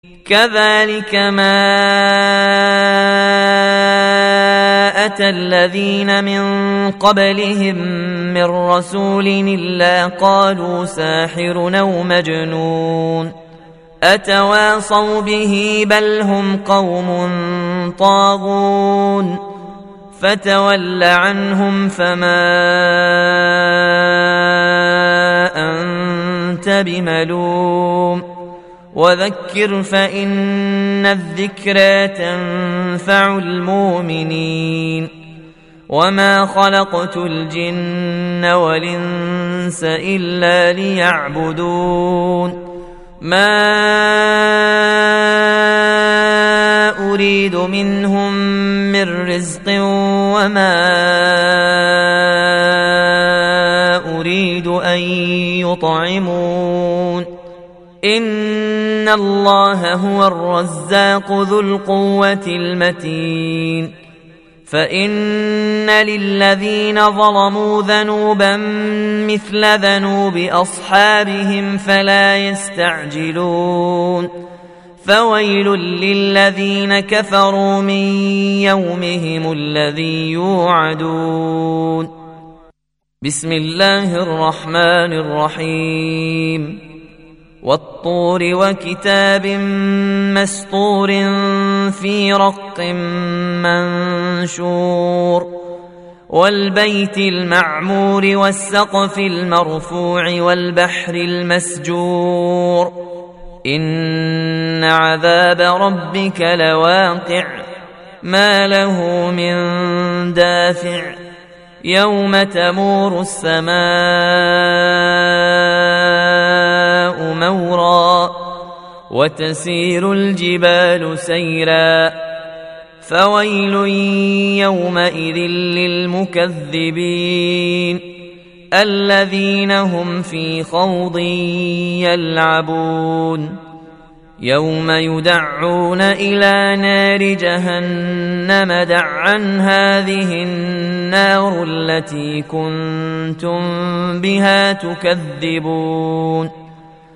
كذلك ما أتى الذين من قبلهم من رسول إلا قالوا ساحر أو مجنون أتواصوا به بل هم قوم طاغون فتول عنهم فما أنت بملوم وذكر فإن الذكرى تنفع المؤمنين وما خلقت الجن والإنس إلا ليعبدون ما أريد منهم من رزق وما أريد أن يطعمون إن الله هو الرزاق ذو القوة المتين فإن للذين ظلموا ذنوبا مثل ذنوب أصحابهم فلا يستعجلون فويل للذين كفروا من يومهم الذي يوعدون بسم الله الرحمن الرحيم والطور وكتاب مسطور في رق منشور والبيت المعمور والسقف المرفوع والبحر المسجور إن عذاب ربك لواقع ما له من دافع يوم تمور السماء مورا وتسير الجبال سيرا فويل يومئذ للمكذبين الذين هم في خوض يلعبون يوم يدعون إلى نار جهنم دعا هذه النار التي كنتم بها تكذبون